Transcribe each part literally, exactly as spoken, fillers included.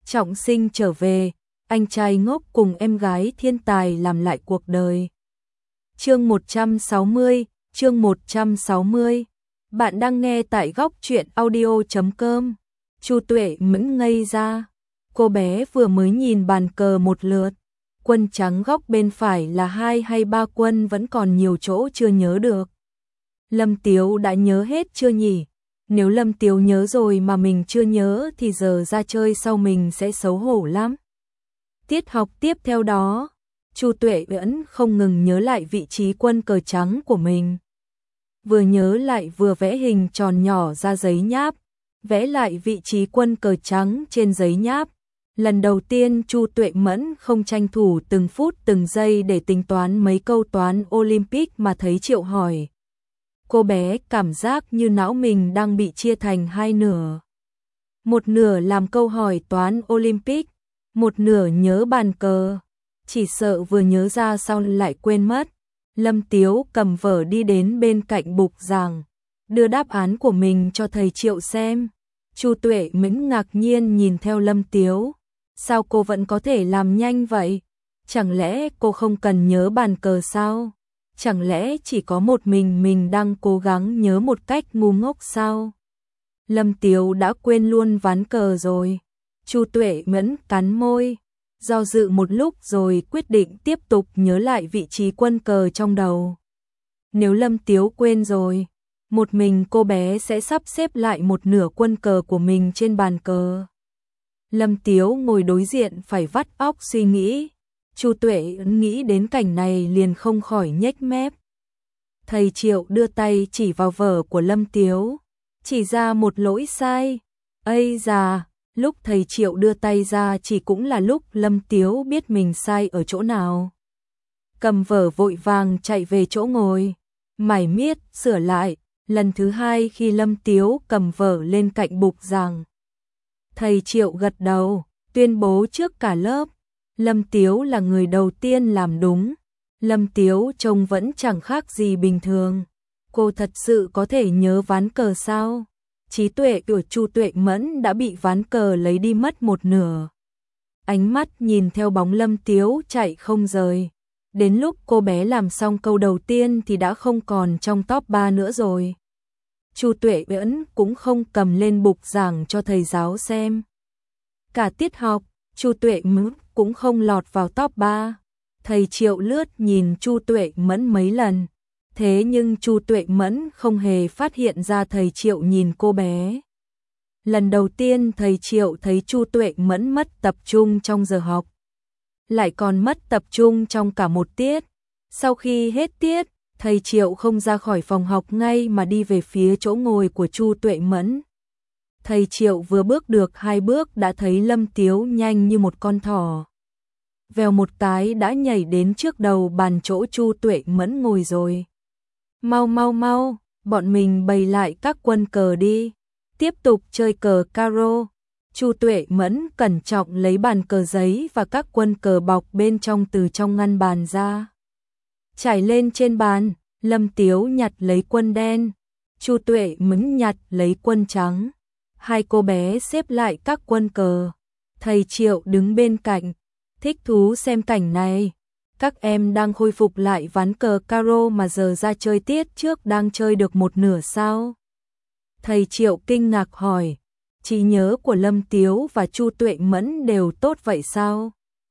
trọng sinh trở về, anh trai ngốc cùng em gái thiên tài làm lại cuộc đời. Chương một trăm sáu mươi, chương một trăm sáu mươi. Bạn đang nghe tại góc truyện audio chấm com. Chu Tuệ Mẫn ngây ra. Cô bé vừa mới nhìn bàn cờ một lượt. Quân trắng góc bên phải là hai hay ba quân, vẫn còn nhiều chỗ chưa nhớ được. Lâm Tiếu đã nhớ hết chưa nhỉ? Nếu Lâm Tiếu nhớ rồi mà mình chưa nhớ thì giờ ra chơi sau mình sẽ xấu hổ lắm. Tiết học tiếp theo đó, Chu Tuệ vẫn không ngừng nhớ lại vị trí quân cờ trắng của mình. Vừa nhớ lại vừa vẽ hình tròn nhỏ ra giấy nháp, vẽ lại vị trí quân cờ trắng trên giấy nháp. Lần đầu tiên Chu Tuệ Mẫn không tranh thủ từng phút từng giây để tính toán mấy câu toán Olympic mà thấy Triệu hỏi. Cô bé cảm giác như não mình đang bị chia thành hai nửa. Một nửa làm câu hỏi toán Olympic, một nửa nhớ bàn cờ. Chỉ sợ vừa nhớ ra sau lại quên mất. Lâm Tiếu cầm vở đi đến bên cạnh bục giảng, đưa đáp án của mình cho thầy Triệu xem. Chu Tuệ Mẫn ngạc nhiên nhìn theo Lâm Tiếu. Sao cô vẫn có thể làm nhanh vậy? Chẳng lẽ cô không cần nhớ bàn cờ sao? Chẳng lẽ chỉ có một mình mình đang cố gắng nhớ một cách ngu ngốc sao? Lâm Tiếu đã quên luôn ván cờ rồi. Chu Tuệ Mẫn cắn môi, do dự một lúc rồi quyết định tiếp tục nhớ lại vị trí quân cờ trong đầu. Nếu Lâm Tiếu quên rồi, một mình cô bé sẽ sắp xếp lại một nửa quân cờ của mình trên bàn cờ. Lâm Tiếu ngồi đối diện phải vắt óc suy nghĩ. Chu Tuệ nghĩ đến cảnh này liền không khỏi nhếch mép. Thầy Triệu đưa tay chỉ vào vở của Lâm Tiếu, chỉ ra một lỗi sai. Ây da, lúc thầy Triệu đưa tay ra chỉ cũng là lúc Lâm Tiếu biết mình sai ở chỗ nào. Cầm vở vội vàng chạy về chỗ ngồi, mải miết sửa lại. Lần thứ hai khi Lâm Tiếu cầm vở lên cạnh bục giảng, thầy Triệu gật đầu, tuyên bố trước cả lớp. Lâm Tiếu là người đầu tiên làm đúng. Lâm Tiếu trông vẫn chẳng khác gì bình thường. Cô thật sự có thể nhớ ván cờ sao? Trí tuệ của Chu Tuệ Mẫn đã bị ván cờ lấy đi mất một nửa. Ánh mắt nhìn theo bóng Lâm Tiếu chạy không rời. Đến lúc cô bé làm xong câu đầu tiên thì đã không còn trong top ba nữa rồi. Chu Tuệ Mẫn cũng không cầm lên bục giảng cho thầy giáo xem. Cả tiết học, Chu Tuệ Mẫn cũng không lọt vào top ba. Thầy Triệu lướt nhìn Chu Tuệ Mẫn mấy lần, thế nhưng Chu Tuệ Mẫn không hề phát hiện ra thầy Triệu nhìn cô bé. Lần đầu tiên thầy Triệu thấy Chu Tuệ Mẫn mất tập trung trong giờ học, lại còn mất tập trung trong cả một tiết. Sau khi hết tiết, thầy Triệu không ra khỏi phòng học ngay mà đi về phía chỗ ngồi của Chu Tuệ Mẫn. Thầy Triệu vừa bước được hai bước đã thấy Lâm Tiếu nhanh như một con thỏ, vèo một cái đã nhảy đến trước đầu bàn chỗ Chu Tuệ Mẫn ngồi rồi. Mau mau mau, bọn mình bày lại các quân cờ đi, tiếp tục chơi cờ caro. Chu Tuệ Mẫn cẩn trọng lấy bàn cờ giấy và các quân cờ bọc bên trong từ trong ngăn bàn ra, trải lên trên bàn. Lâm Tiếu nhặt lấy quân đen, Chu Tuệ Mẫn nhặt lấy quân trắng. Hai cô bé xếp lại các quân cờ. Thầy Triệu đứng bên cạnh, thích thú xem cảnh này. Các em đang khôi phục lại ván cờ caro mà giờ ra chơi tiết trước đang chơi được một nửa sao? Thầy Triệu kinh ngạc hỏi, trí nhớ của Lâm Tiếu và Chu Tuệ Mẫn đều tốt vậy sao?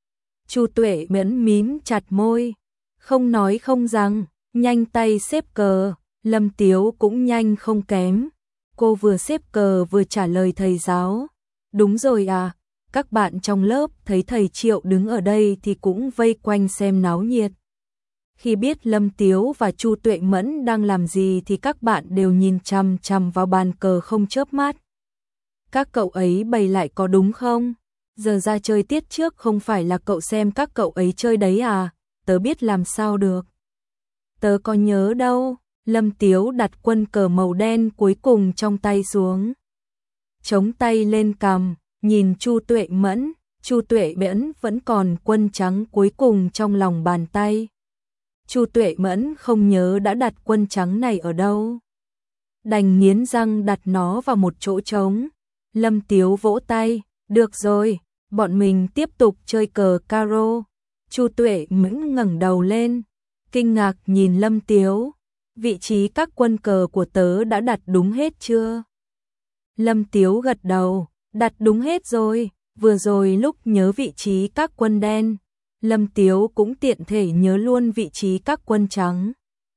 Chu Tuệ Mẫn mím chặt môi, không nói không rằng, nhanh tay xếp cờ. Lâm Tiếu cũng nhanh không kém. Cô vừa xếp cờ vừa trả lời thầy giáo. Đúng rồi à, các bạn trong lớp thấy thầy Triệu đứng ở đây thì cũng vây quanh xem náo nhiệt. Khi biết Lâm Tiếu và Chu Tuệ Mẫn đang làm gì thì các bạn đều nhìn chằm chằm vào bàn cờ không chớp mắt. Các cậu ấy bày lại có đúng không? Giờ ra chơi tiết trước không phải là cậu xem các cậu ấy chơi đấy à? Tớ biết làm sao được. Tớ có nhớ đâu. Lâm Tiếu đặt quân cờ màu đen cuối cùng trong tay xuống, chống tay lên cằm, nhìn Chu Tuệ Mẫn. Chu Tuệ Mẫn vẫn còn quân trắng cuối cùng trong lòng bàn tay. Chu Tuệ Mẫn không nhớ đã đặt quân trắng này ở đâu, đành nghiến răng đặt nó vào một chỗ trống. Lâm Tiếu vỗ tay, được rồi, bọn mình tiếp tục chơi cờ caro. Chu Tuệ Mĩnh ngẩng đầu lên, kinh ngạc nhìn Lâm Tiếu, vị trí các quân cờ của tớ đã đặt đúng hết chưa? Lâm Tiếu gật đầu, đặt đúng hết rồi, vừa rồi lúc nhớ vị trí các quân đen, Lâm Tiếu cũng tiện thể nhớ luôn vị trí các quân trắng.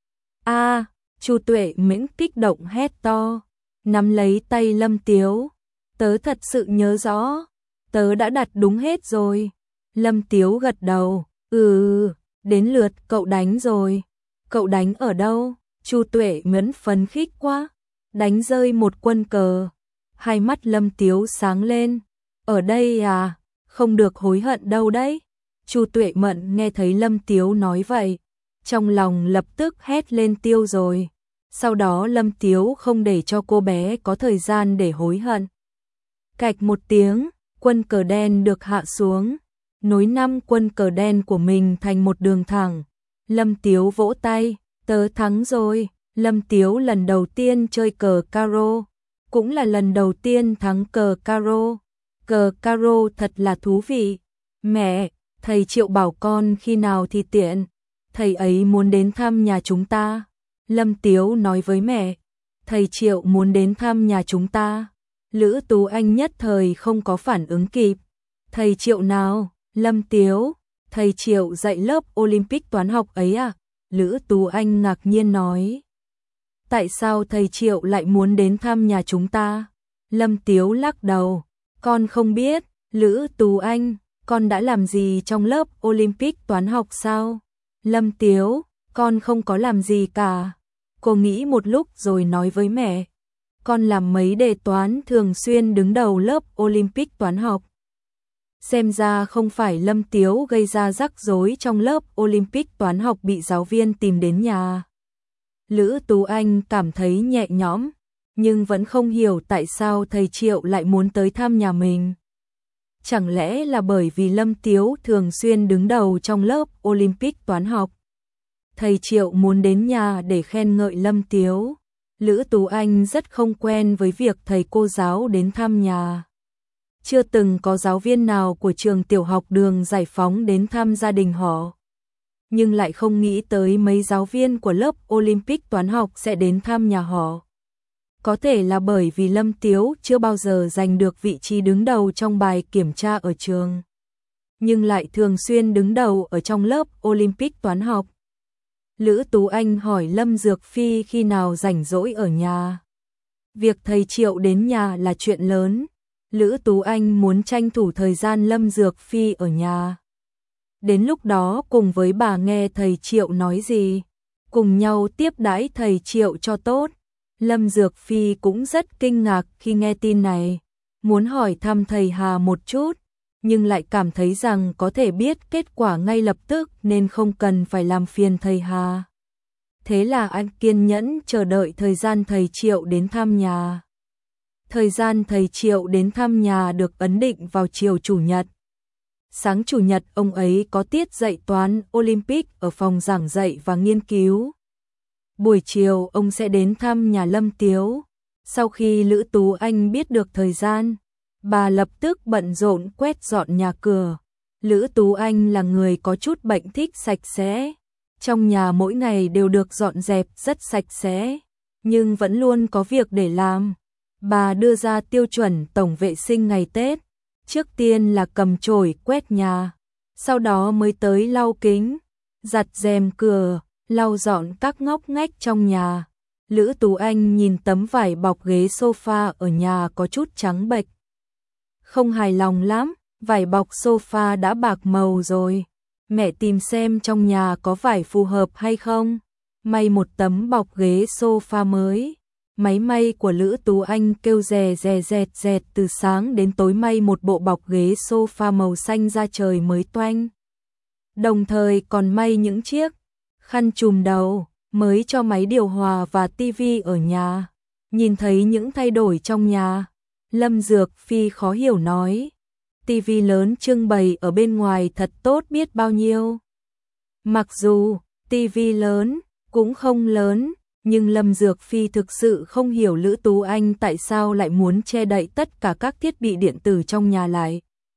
A, Chu Tuệ Mĩnh kích động hét to, nắm lấy tay Lâm Tiếu, tớ thật sự nhớ rõ, tớ đã đặt đúng hết rồi. Lâm Tiếu gật đầu, ừ, đến lượt cậu đánh rồi. Cậu đánh ở đâu? Chu Tuệ Mẫn phấn khích quá, đánh rơi một quân cờ. Hai mắt Lâm Tiếu sáng lên, ở đây à, không được hối hận đâu đấy. Chu Tuệ Mẫn nghe thấy Lâm Tiếu nói vậy, trong lòng lập tức hét lên tiêu rồi. Sau đó Lâm Tiếu không để cho cô bé có thời gian để hối hận. Cạch một tiếng, quân cờ đen được hạ xuống, nối năm quân cờ đen của mình thành một đường thẳng. Lâm Tiếu vỗ tay, tớ thắng rồi. Lâm Tiếu lần đầu tiên chơi cờ caro, cũng là lần đầu tiên thắng cờ caro. Cờ caro thật là thú vị. Mẹ, thầy Triệu bảo con khi nào thì tiện, thầy ấy muốn đến thăm nhà chúng ta. Lâm Tiếu nói với mẹ, thầy Triệu muốn đến thăm nhà chúng ta. Lữ Tú Anh nhất thời không có phản ứng kịp. Thầy Triệu nào? Lâm Tiếu, thầy Triệu dạy lớp Olympic toán học ấy à? Lữ Tú Anh ngạc nhiên nói. Tại sao thầy Triệu lại muốn đến thăm nhà chúng ta? Lâm Tiếu lắc đầu, con không biết. Lữ Tú Anh, con đã làm gì trong lớp Olympic toán học sao? Lâm Tiếu, con không có làm gì cả. Cô nghĩ một lúc rồi nói với mẹ, con làm mấy đề toán thường xuyên đứng đầu lớp Olympic toán học. Xem ra không phải Lâm Tiếu gây ra rắc rối trong lớp Olympic toán học bị giáo viên tìm đến nhà. Lữ Tú Anh cảm thấy nhẹ nhõm, nhưng vẫn không hiểu tại sao thầy Triệu lại muốn tới thăm nhà mình. Chẳng lẽ là bởi vì Lâm Tiếu thường xuyên đứng đầu trong lớp Olympic toán học? Thầy Triệu muốn đến nhà để khen ngợi Lâm Tiếu. Lữ Tú Anh rất không quen với việc thầy cô giáo đến thăm nhà. Chưa từng có giáo viên nào của trường tiểu học Đường Giải Phóng đến thăm gia đình họ. Nhưng lại không nghĩ tới mấy giáo viên của lớp Olympic toán học sẽ đến thăm nhà họ. Có thể là bởi vì Lâm Tiếu chưa bao giờ giành được vị trí đứng đầu trong bài kiểm tra ở trường, nhưng lại thường xuyên đứng đầu ở trong lớp Olympic toán học. Lữ Tú Anh hỏi Lâm Dược Phi khi nào rảnh rỗi ở nhà. Việc thầy Triệu đến nhà là chuyện lớn. Lữ Tú Anh muốn tranh thủ thời gian Lâm Dược Phi ở nhà. Đến lúc đó cùng với bà nghe thầy Triệu nói gì, cùng nhau tiếp đãi thầy Triệu cho tốt. Lâm Dược Phi cũng rất kinh ngạc khi nghe tin này, muốn hỏi thăm thầy Hà một chút, nhưng lại cảm thấy rằng có thể biết kết quả ngay lập tức nên không cần phải làm phiền thầy Hà. Thế là anh kiên nhẫn chờ đợi thời gian thầy Triệu đến thăm nhà. Thời gian thầy Triệu đến thăm nhà được ấn định vào chiều Chủ nhật. Sáng Chủ nhật ông ấy có tiết dạy toán Olympic ở phòng giảng dạy và nghiên cứu. Buổi chiều ông sẽ đến thăm nhà Lâm Tiếu. Sau khi Lữ Tú Anh biết được thời gian, bà lập tức bận rộn quét dọn nhà cửa. Lữ Tú Anh là người có chút bệnh thích sạch sẽ. Trong nhà mỗi ngày đều được dọn dẹp rất sạch sẽ, nhưng vẫn luôn có việc để làm. Bà đưa ra tiêu chuẩn tổng vệ sinh ngày Tết. Trước tiên là cầm chổi quét nhà, sau đó mới tới lau kính, giặt rèm cửa, lau dọn các ngóc ngách trong nhà. Lữ Tú Anh nhìn tấm vải bọc ghế sofa ở nhà có chút trắng bệch. Không hài lòng lắm, vải bọc sofa đã bạc màu rồi. Mẹ tìm xem trong nhà có vải phù hợp hay không. May một tấm bọc ghế sofa mới. Máy may của Lữ Tú Anh kêu rè rè rẹt rẹt từ sáng đến tối may một bộ bọc ghế sofa màu xanh da trời mới toanh. Đồng thời còn may những chiếc khăn trùm đầu mới cho máy điều hòa và tivi ở nhà. Nhìn thấy những thay đổi trong nhà, Lâm Dược Phi khó hiểu nói, tivi lớn trưng bày ở bên ngoài thật tốt biết bao nhiêu. Mặc dù tivi lớn cũng không lớn, nhưng Lâm Dược Phi thực sự không hiểu Lữ Tú Anh tại sao lại muốn che đậy tất cả các thiết bị điện tử trong nhà lại.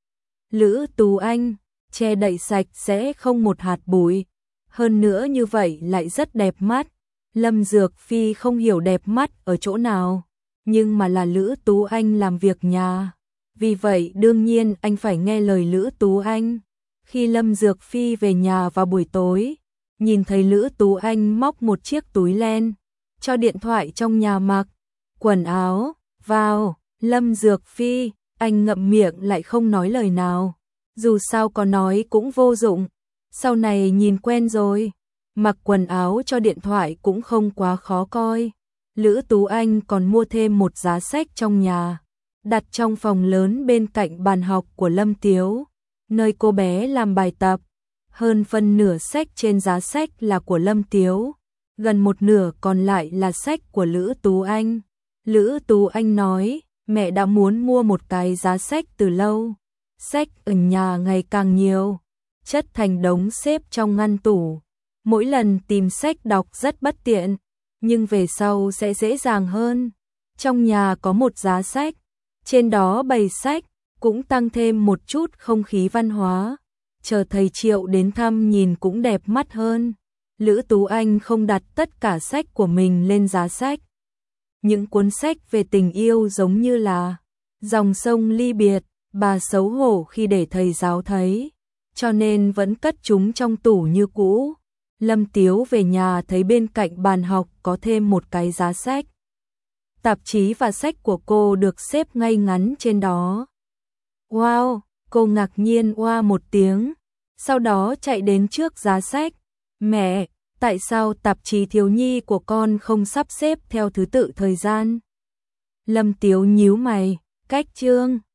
Lữ Tú Anh, che đậy sạch sẽ không một hạt bụi. Hơn nữa như vậy lại rất đẹp mắt. Lâm Dược Phi không hiểu đẹp mắt ở chỗ nào, nhưng mà là Lữ Tú Anh làm việc nhà. Vì vậy đương nhiên anh phải nghe lời Lữ Tú Anh. Khi Lâm Dược Phi về nhà vào buổi tối, nhìn thấy Lữ Tú Anh móc một chiếc túi len, cho điện thoại trong nhà mặc, quần áo, vào, Lâm Dược Phi, anh ngậm miệng lại không nói lời nào. Dù sao có nói cũng vô dụng, sau này nhìn quen rồi, mặc quần áo cho điện thoại cũng không quá khó coi. Lữ Tú Anh còn mua thêm một giá sách trong nhà, đặt trong phòng lớn bên cạnh bàn học của Lâm Tiếu, nơi cô bé làm bài tập. Hơn phân nửa sách trên giá sách là của Lâm Tiếu, gần một nửa còn lại là sách của Lữ Tú Anh. Lữ Tú Anh nói, mẹ đã muốn mua một cái giá sách từ lâu. Sách ở nhà ngày càng nhiều, chất thành đống xếp trong ngăn tủ. Mỗi lần tìm sách đọc rất bất tiện, nhưng về sau sẽ dễ dàng hơn. Trong nhà có một giá sách, trên đó bày sách, cũng tăng thêm một chút không khí văn hóa. Chờ thầy Triệu đến thăm nhìn cũng đẹp mắt hơn. Lữ Tú Anh không đặt tất cả sách của mình lên giá sách. Những cuốn sách về tình yêu giống như là Dòng sông ly biệt, bà xấu hổ khi để thầy giáo thấy, cho nên vẫn cất chúng trong tủ như cũ. Lâm Tiếu về nhà thấy bên cạnh bàn học có thêm một cái giá sách. Tạp chí và sách của cô được xếp ngay ngắn trên đó. Wow, cô ngạc nhiên oa một tiếng, sau đó chạy đến trước giá sách. Mẹ, tại sao tạp chí thiếu nhi của con không sắp xếp theo thứ tự thời gian? Lâm Tiếu nhíu mày, cách chương.